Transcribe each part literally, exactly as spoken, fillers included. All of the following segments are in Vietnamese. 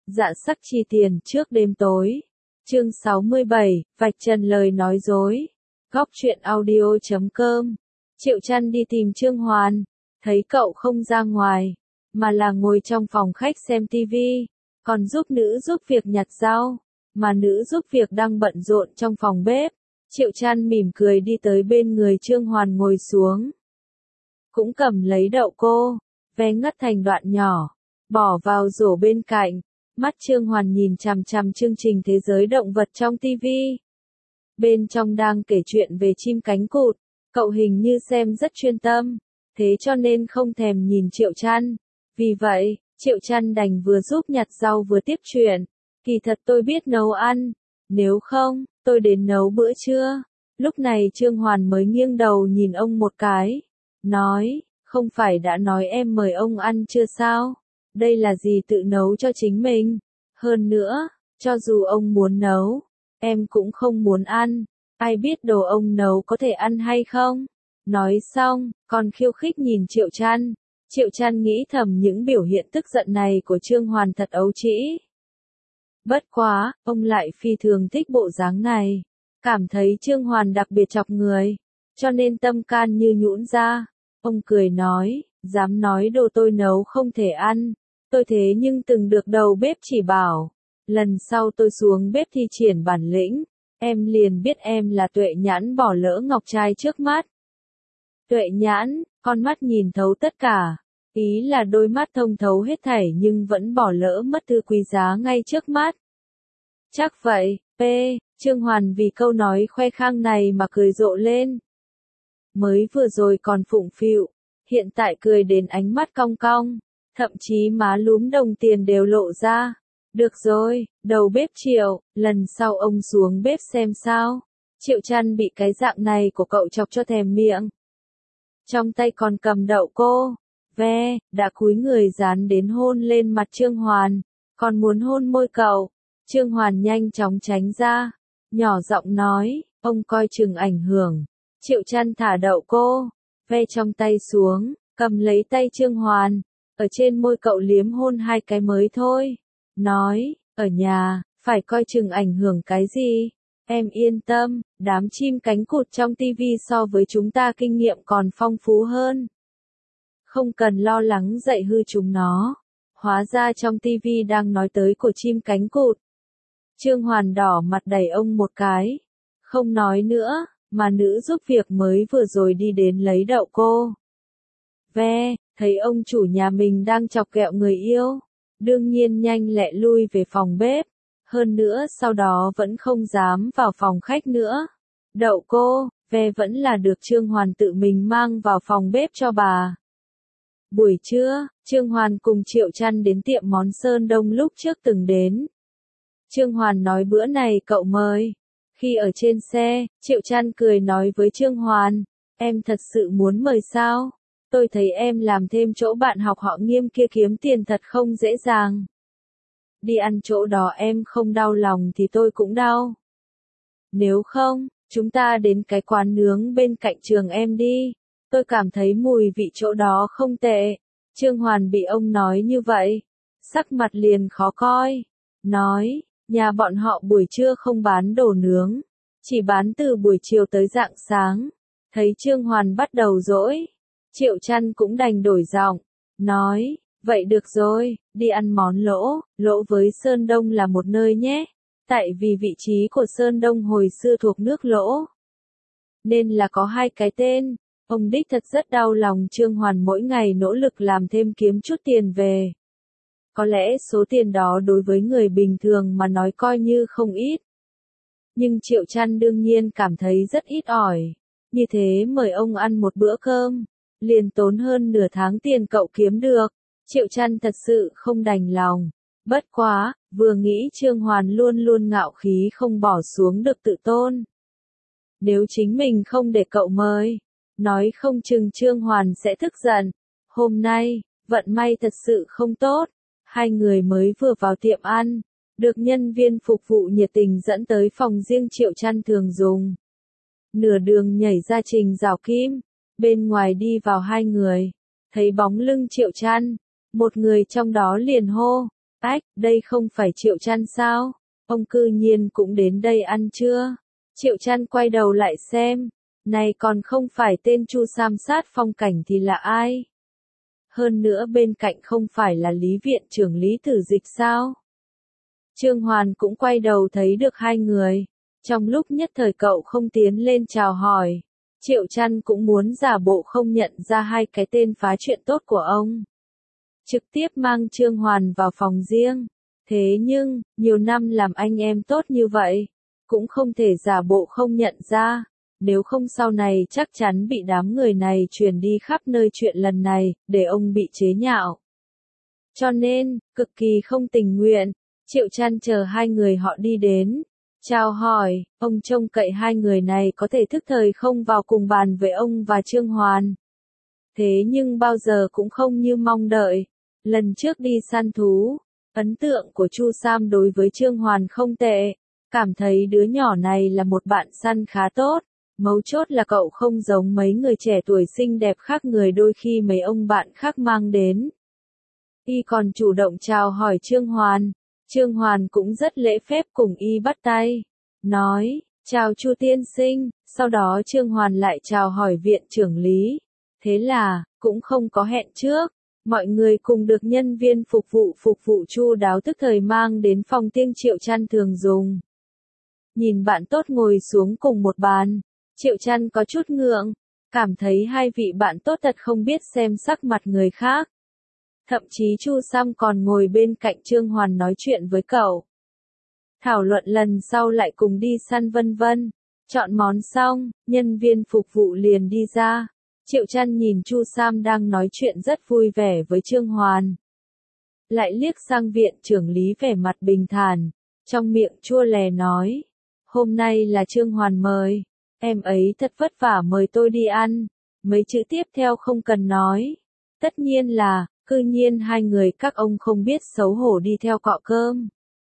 Dạ sắc chi tiền trước đêm tối. Chương sáu mươi bảy, vạch trần lời nói dối. Góc truyện audio chấm com. Triệu Trăn đi tìm Trương Hoàn, thấy cậu không ra ngoài, mà là ngồi trong phòng khách xem tivi, còn giúp nữ giúp việc nhặt rau, mà nữ giúp việc đang bận rộn trong phòng bếp. Triệu Trăn mỉm cười đi tới bên người Trương Hoàn ngồi xuống, cũng cầm lấy đậu cô, ve ngắt thành đoạn nhỏ, bỏ vào rổ bên cạnh. Mắt Trương Hoàn nhìn chằm chằm chương trình Thế giới động vật trong tivi. Bên trong đang kể chuyện về chim cánh cụt, cậu hình như xem rất chuyên tâm, thế cho nên không thèm nhìn Triệu Trăn. Vì vậy, Triệu Trăn đành vừa giúp nhặt rau vừa tiếp chuyện. Kỳ thật tôi biết nấu ăn, nếu không, tôi đến nấu bữa trưa. Lúc này Trương Hoàn mới nghiêng đầu nhìn ông một cái, nói, không phải đã nói em mời ông ăn chưa sao? Đây là gì tự nấu cho chính mình. Hơn nữa, cho dù ông muốn nấu, em cũng không muốn ăn. Ai biết đồ ông nấu có thể ăn hay không? Nói xong, còn khiêu khích nhìn Triệu Trăn. Triệu Trăn nghĩ thầm những biểu hiện tức giận này của Trương Hoàn thật ấu trĩ. Bất quá, ông lại phi thường thích bộ dáng này. Cảm thấy Trương Hoàn đặc biệt chọc người, cho nên tâm can như nhũn ra. Ông cười nói, dám nói đồ tôi nấu không thể ăn. Tôi thế nhưng từng được đầu bếp chỉ bảo. Lần sau tôi xuống bếp thi triển bản lĩnh, em liền biết em là tuệ nhãn bỏ lỡ ngọc trai trước mắt. Tuệ nhãn, con mắt nhìn thấu tất cả. Ý là đôi mắt thông thấu hết thảy nhưng vẫn bỏ lỡ mất thứ quý giá ngay trước mắt. Chắc vậy, P. Trương Hoàn vì câu nói khoe khang này mà cười rộ lên. Mới vừa rồi còn phụng phịu, hiện tại cười đến ánh mắt cong cong, thậm chí má lúm đồng tiền đều lộ ra. Được rồi, đầu bếp Triệu, lần sau ông xuống bếp xem sao. Triệu Trăn bị cái dạng này của cậu chọc cho thèm miệng. Trong tay còn cầm đậu cô, ve, đã cúi người dán đến hôn lên mặt Trương Hoàn, còn muốn hôn môi cậu. Trương Hoàn nhanh chóng tránh ra, nhỏ giọng nói, ông coi chừng ảnh hưởng. Triệu Trăn thả đậu cô, ve trong tay xuống, cầm lấy tay Trương Hoàn, ở trên môi cậu liếm hôn hai cái mới thôi. Nói, ở nhà, phải coi chừng ảnh hưởng cái gì? Em yên tâm, đám chim cánh cụt trong tivi so với chúng ta kinh nghiệm còn phong phú hơn. Không cần lo lắng dạy hư chúng nó. Hóa ra trong tivi đang nói tới của chim cánh cụt. Trương Hoàn đỏ mặt đẩy ông một cái. Không nói nữa, mà nữ giúp việc mới vừa rồi đi đến lấy đậu cô. Ve, thấy ông chủ nhà mình đang chọc ghẹo người yêu. Đương nhiên nhanh lẹ lui về phòng bếp. Hơn nữa sau đó vẫn không dám vào phòng khách nữa. Đậu cô, ve vẫn là được Trương Hoàn tự mình mang vào phòng bếp cho bà. Buổi trưa, Trương Hoàn cùng Triệu Trăn đến tiệm món Sơn Đông lúc trước từng đến. Trương Hoàn nói bữa này cậu mời. Khi ở trên xe, Triệu Trăn cười nói với Trương Hoàn, em thật sự muốn mời sao? Tôi thấy em làm thêm chỗ bạn học họ Nghiêm kia kiếm tiền thật không dễ dàng. Đi ăn chỗ đó em không đau lòng thì tôi cũng đau. Nếu không, chúng ta đến cái quán nướng bên cạnh trường em đi. Tôi cảm thấy mùi vị chỗ đó không tệ. Trương Hoàn bị ông nói như vậy, sắc mặt liền khó coi. Nói, nhà bọn họ buổi trưa không bán đồ nướng, chỉ bán từ buổi chiều tới rạng sáng. Thấy Trương Hoàn bắt đầu dỗi, Triệu Trăn cũng đành đổi giọng, nói, vậy được rồi, đi ăn món lỗ. Lỗ với Sơn Đông là một nơi nhé, tại vì vị trí của Sơn Đông hồi xưa thuộc nước Lỗ, nên là có hai cái tên. Ông đích thật rất đau lòng Trương Hoàn mỗi ngày nỗ lực làm thêm kiếm chút tiền về. Có lẽ số tiền đó đối với người bình thường mà nói coi như không ít. Nhưng Triệu Trăn đương nhiên cảm thấy rất ít ỏi. Như thế mời ông ăn một bữa cơm, liền tốn hơn nửa tháng tiền cậu kiếm được. Triệu Trăn thật sự không đành lòng. Bất quá, vừa nghĩ Trương Hoàn luôn luôn ngạo khí không bỏ xuống được tự tôn. Nếu chính mình không để cậu mời, nói không chừng Trương Hoàn sẽ tức giận. Hôm nay, vận may thật sự không tốt. Hai người mới vừa vào tiệm ăn, được nhân viên phục vụ nhiệt tình dẫn tới phòng riêng Triệu Trăn thường dùng. Nửa đường nhảy ra Trình Giảo Kim, bên ngoài đi vào hai người, thấy bóng lưng Triệu Trăn, một người trong đó liền hô, Ách, đây không phải Triệu Trăn sao? Ông cư nhiên cũng đến đây ăn chưa? Triệu Trăn quay đầu lại xem, này còn không phải tên Chu Sam sát phong cảnh thì là ai? Hơn nữa bên cạnh không phải là Lý viện trưởng Lý Tử Dịch sao? Trương Hoàn cũng quay đầu thấy được hai người. Trong lúc nhất thời cậu không tiến lên chào hỏi, Triệu Trăn cũng muốn giả bộ không nhận ra hai cái tên phá chuyện tốt của ông. Trực tiếp mang Trương Hoàn vào phòng riêng. Thế nhưng, nhiều năm làm anh em tốt như vậy, cũng không thể giả bộ không nhận ra. Nếu không sau này chắc chắn bị đám người này truyền đi khắp nơi chuyện lần này, để ông bị chế nhạo. Cho nên, cực kỳ không tình nguyện, Triệu Trăn chờ hai người họ đi đến. Chào hỏi, ông trông cậy hai người này có thể thức thời không vào cùng bàn với ông và Trương Hoàn. Thế nhưng bao giờ cũng không như mong đợi. Lần trước đi săn thú, ấn tượng của Chu Sam đối với Trương Hoàn không tệ, cảm thấy đứa nhỏ này là một bạn săn khá tốt. Mấu chốt là cậu không giống mấy người trẻ tuổi xinh đẹp khác người đôi khi mấy ông bạn khác mang đến. Y còn chủ động chào hỏi Trương Hoàn. Trương Hoàn cũng rất lễ phép cùng Y bắt tay. Nói, chào Chu tiên sinh, sau đó Trương Hoàn lại chào hỏi viện trưởng Lý. Thế là, cũng không có hẹn trước. Mọi người cùng được nhân viên phục vụ phục vụ chu đáo tức thời mang đến phòng tiêng Triệu Trăn thường dùng. Nhìn bạn tốt ngồi xuống cùng một bàn, Triệu Trăn có chút ngượng, cảm thấy hai vị bạn tốt thật không biết xem sắc mặt người khác. Thậm chí Chu Sam còn ngồi bên cạnh Trương Hoàn nói chuyện với cậu. Thảo luận lần sau lại cùng đi săn vân vân. Chọn món xong, nhân viên phục vụ liền đi ra. Triệu Trăn nhìn Chu Sam đang nói chuyện rất vui vẻ với Trương Hoàn. Lại liếc sang viện trưởng Lý vẻ mặt bình thản, trong miệng chua lè nói. Hôm nay là Trương Hoàn mời, em ấy thật vất vả mời tôi đi ăn. Mấy chữ tiếp theo không cần nói. Tất nhiên là, cư nhiên hai người các ông không biết xấu hổ đi theo cọ cơm.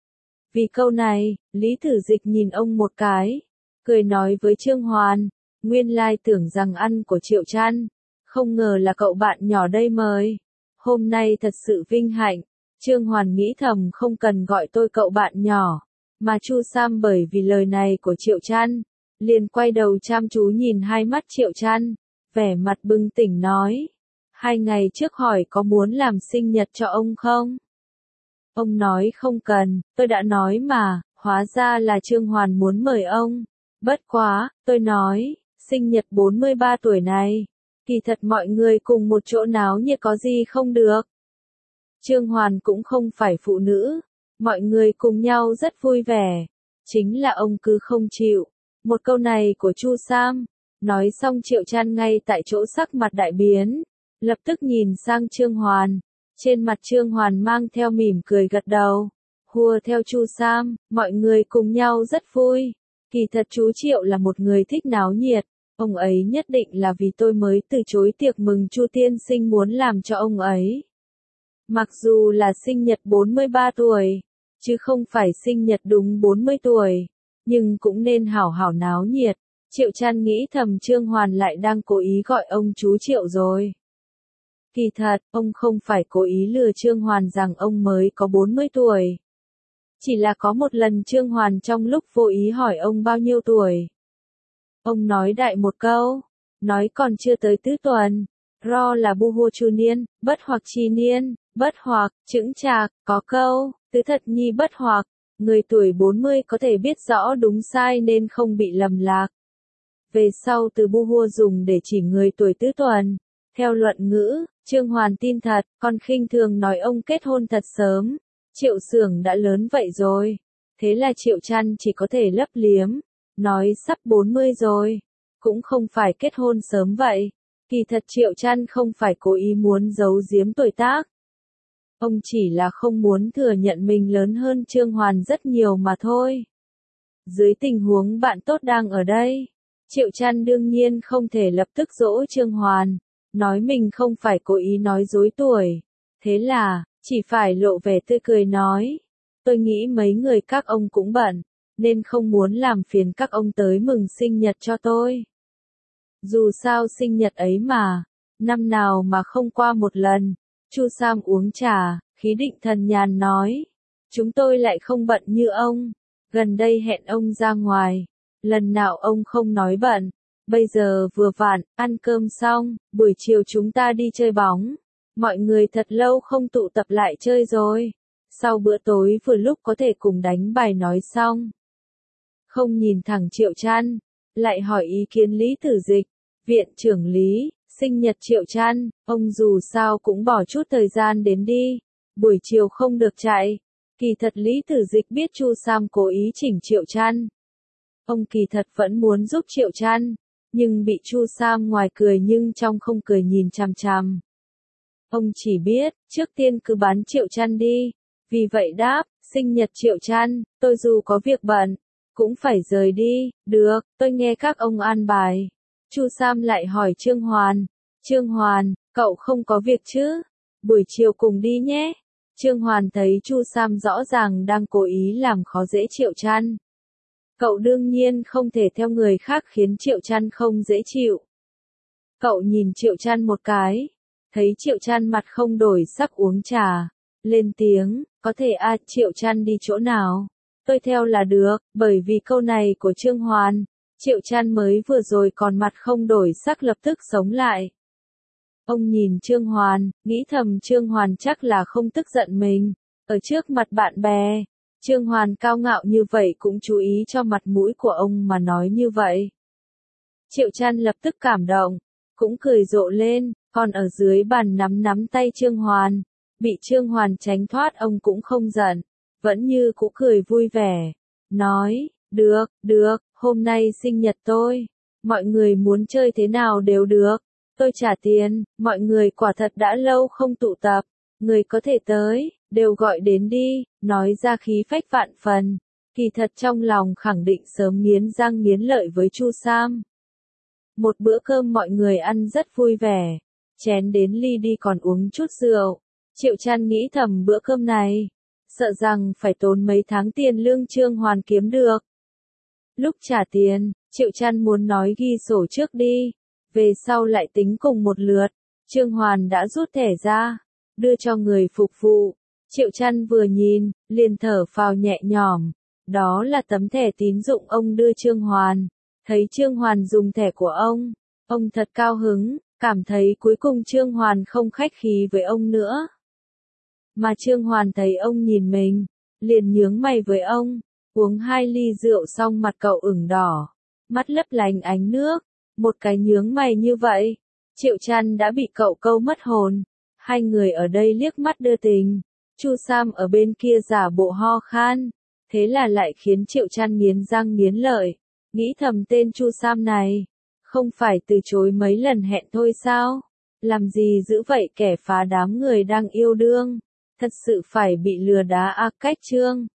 Vì câu này, Lý Tử Dịch nhìn ông một cái, cười nói với Trương Hoàn. Nguyên lai tưởng rằng ăn của Triệu Trăn, không ngờ là cậu bạn nhỏ đây mời. Hôm nay thật sự vinh hạnh. Trương Hoàn nghĩ thầm không cần gọi tôi cậu bạn nhỏ, mà Chu Sam bởi vì lời này của Triệu Trăn, liền quay đầu chăm chú nhìn hai mắt Triệu Trăn, vẻ mặt bừng tỉnh nói. Hai ngày trước hỏi có muốn làm sinh nhật cho ông không? Ông nói không cần, tôi đã nói mà, hóa ra là Trương Hoàn muốn mời ông. Bất quá, tôi nói. Sinh nhật bốn mươi ba tuổi này, kỳ thật mọi người cùng một chỗ náo nhiệt có gì không được. Trương Hoàn cũng không phải phụ nữ, mọi người cùng nhau rất vui vẻ, chính là ông cứ không chịu. Một câu này của Chu Sam, nói xong Triệu Trăn ngay tại chỗ sắc mặt đại biến, lập tức nhìn sang Trương Hoàn, trên mặt Trương Hoàn mang theo mỉm cười gật đầu, hùa theo Chu Sam, mọi người cùng nhau rất vui. Kỳ thật chú Triệu là một người thích náo nhiệt. Ông ấy nhất định là vì tôi mới từ chối tiệc mừng Chu tiên sinh muốn làm cho ông ấy. Mặc dù là sinh nhật bốn mươi ba tuổi, chứ không phải sinh nhật đúng bốn mươi tuổi, nhưng cũng nên hảo hảo náo nhiệt. Triệu Trăn nghĩ thầm Trương Hoàn lại đang cố ý gọi ông chú Triệu rồi. Kỳ thật, ông không phải cố ý lừa Trương Hoàn rằng ông mới có bốn mươi tuổi. Chỉ là có một lần Trương Hoàn trong lúc vô ý hỏi ông bao nhiêu tuổi. Ông nói đại một câu, nói còn chưa tới tứ tuần, ro là bu hua chu niên, bất hoặc chi niên, bất hoặc, chững chạc, có câu, tứ thật nhi bất hoặc, người tuổi bốn mươi có thể biết rõ đúng sai nên không bị lầm lạc. Về sau từ bu hua dùng để chỉ người tuổi tứ tuần. Theo luận ngữ, Trương Hoàn tin thật, còn khinh thường nói ông kết hôn thật sớm. Triệu Xưởng đã lớn vậy rồi. Thế là Triệu Trăn chỉ có thể lấp liếm. Nói sắp bốn mươi rồi, cũng không phải kết hôn sớm vậy. Kỳ thật Triệu Trăn không phải cố ý muốn giấu giếm tuổi tác. Ông chỉ là không muốn thừa nhận mình lớn hơn Trương Hoàn rất nhiều mà thôi. Dưới tình huống bạn tốt đang ở đây, Triệu Trăn đương nhiên không thể lập tức dỗ Trương Hoàn, nói mình không phải cố ý nói dối tuổi. Thế là, chỉ phải lộ vẻ tươi cười nói, tôi nghĩ mấy người các ông cũng bận, nên không muốn làm phiền các ông tới mừng sinh nhật cho tôi. Dù sao sinh nhật ấy mà, năm nào mà không qua một lần. Chu Sam uống trà, khí định thần nhàn nói. Chúng tôi lại không bận như ông. Gần đây hẹn ông ra ngoài. Lần nào ông không nói bận. Bây giờ vừa vặn, ăn cơm xong, buổi chiều chúng ta đi chơi bóng. Mọi người thật lâu không tụ tập lại chơi rồi. Sau bữa tối vừa lúc có thể cùng đánh bài nói xong. Không nhìn thẳng Triệu Trăn, lại hỏi ý kiến Lý Tử Dịch, viện trưởng Lý, sinh nhật Triệu Trăn, ông dù sao cũng bỏ chút thời gian đến đi, buổi chiều không được chạy. Kỳ thật Lý Tử Dịch biết Chu Sam cố ý chỉnh Triệu Trăn. Ông kỳ thật vẫn muốn giúp Triệu Trăn, nhưng bị Chu Sam ngoài cười nhưng trong không cười nhìn chằm chằm. Ông chỉ biết, trước tiên cứ bán Triệu Trăn đi, vì vậy đáp, sinh nhật Triệu Trăn, tôi dù có việc bận, cũng phải rời đi, được, tôi nghe các ông an bài. Chu Sam lại hỏi Trương Hoàn, Trương Hoàn, cậu không có việc chứ? Buổi chiều cùng đi nhé. Trương Hoàn thấy Chu Sam rõ ràng đang cố ý làm khó dễ Triệu Trăn. Cậu đương nhiên không thể theo người khác khiến Triệu Trăn không dễ chịu. Cậu nhìn Triệu Trăn một cái, thấy Triệu Trăn mặt không đổi sắc uống trà, lên tiếng, có thể à, Triệu Trăn đi chỗ nào? Tôi theo là được, bởi vì câu này của Trương Hoàn, Triệu Trăn mới vừa rồi còn mặt không đổi sắc lập tức sống lại. Ông nhìn Trương Hoàn, nghĩ thầm Trương Hoàn chắc là không tức giận mình, ở trước mặt bạn bè. Trương Hoàn cao ngạo như vậy cũng chú ý cho mặt mũi của ông mà nói như vậy. Triệu Trăn lập tức cảm động, cũng cười rộ lên, còn ở dưới bàn nắm nắm tay Trương Hoàn. Bị Trương Hoàn tránh thoát ông cũng không giận, vẫn như cũ cười vui vẻ. Nói, được, được, hôm nay sinh nhật tôi. Mọi người muốn chơi thế nào đều được. Tôi trả tiền, mọi người quả thật đã lâu không tụ tập. Người có thể tới, đều gọi đến đi, nói ra khí phách vạn phần. Kỳ thật trong lòng khẳng định sớm nghiến răng nghiến lợi với Chu Sam. Một bữa cơm mọi người ăn rất vui vẻ. Chén đến ly đi còn uống chút rượu. Triệu Trăn nghĩ thầm bữa cơm này, sợ rằng phải tốn mấy tháng tiền lương Trương Hoàn kiếm được. Lúc trả tiền, Triệu Trăn muốn nói ghi sổ trước đi, về sau lại tính cùng một lượt. Trương Hoàn đã rút thẻ ra, đưa cho người phục vụ. Triệu Trăn vừa nhìn, liền thở phào nhẹ nhõm. Đó là tấm thẻ tín dụng ông đưa Trương Hoàn. Thấy Trương Hoàn dùng thẻ của ông, ông thật cao hứng, cảm thấy cuối cùng Trương Hoàn không khách khí với ông nữa. Mà Trương Hoàn thấy ông nhìn mình, liền nhướng mày với ông, uống hai ly rượu xong mặt cậu ửng đỏ, mắt lấp lánh ánh nước, một cái nhướng mày như vậy, Triệu Trăn đã bị cậu câu mất hồn. Hai người ở đây liếc mắt đưa tình, Chu Sam ở bên kia giả bộ ho khan, thế là lại khiến Triệu Trăn nghiến răng nghiến lợi, nghĩ thầm tên Chu Sam này, không phải từ chối mấy lần hẹn thôi sao? Làm gì giữ vậy kẻ phá đám người đang yêu đương? Thật sự phải bị lừa đá a cách chương.